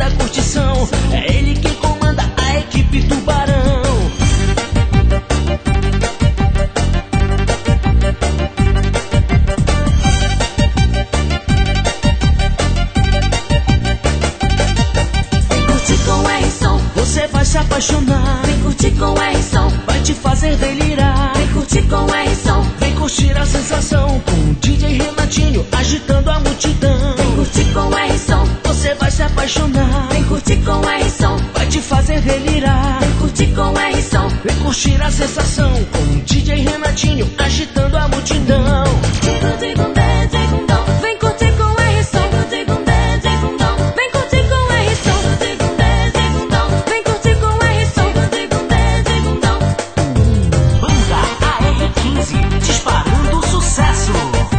fazendo a curtição. É ele quem comanda a equipe Tubarão. Você vai se apaixonar. Vem curtir com o R-Som. Vai te fazer delirar. Vem curtir com o R-Som. Vem curtir a sensação com o DJ Renatinho agitando a multidão. Vem curtir com o R-Som. Você vai se apaixonar. Vem curtir com o R-Som. Vai te fazer delirar. Vem curtir com o R-Som. Vem curtir a sensação com o DJ Renatinho agitando a multidão. Vem curtir com o R-Som. Vem curtir com o R-Som. Vem curtir com o R-Som. Banda AR15, disparando sucesso.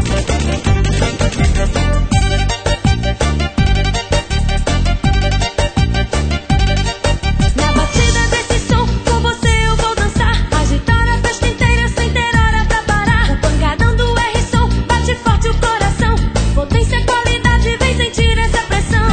Na batida desse som, com você eu vou dançar. Agitar a festa inteira sem ter hora pra parar. O pancadão do R-Som bate forte o coração. Potência, qualidade, vem sentir essa pressão.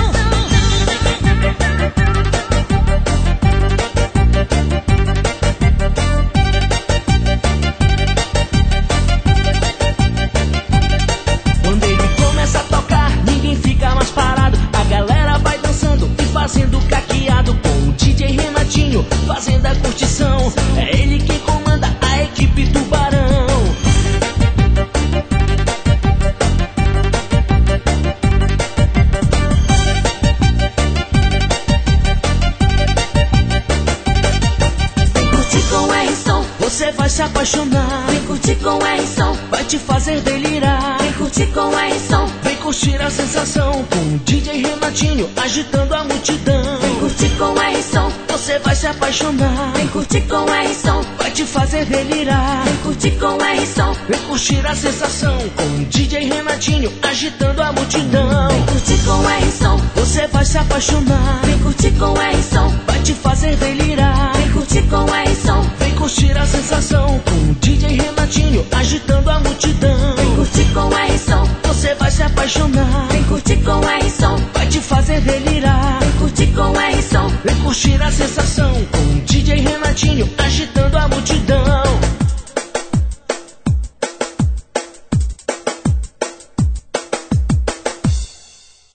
Quando ele começa a tocar, ninguém fica mais parado. A galera vai dançando e fazendo caqueado com o DJ Renatinho fazendo a curtição. É ele quem comanda a equipe Tubarão. Vem curtir com o R-Som. Você vai se apaixonar. Vem curtir com o R-Som. Vai te fazer delirar. Vem curtir com o R-Som. Vem curtir a sensação com o DJ Renatinho agitando a multidão. Vem curtir com o R-Som. Você vai se apaixonar. Vem curtir com o R-Som. Vai te fazer delirar. Vem curtir com o R-Som. Vem curtir a sensação com o DJ Renatinho agitando a multidão. Vem curtir com o R-Som. Você vai se apaixonar. Vem curtir com o R-Som. Vai te fazer delirar. Vem curtir com o R-Som. Vem curtir a sensação com o DJ Renatinho agitando a multidão. Vem curtir com o R-Som. Você vai se apaixonar. Vem curtir com o R-Som. Vai te fazer delirar. Vem curtir com o R-Som. Vem curtir a sensação com o DJ Renatinho agitando a multidão.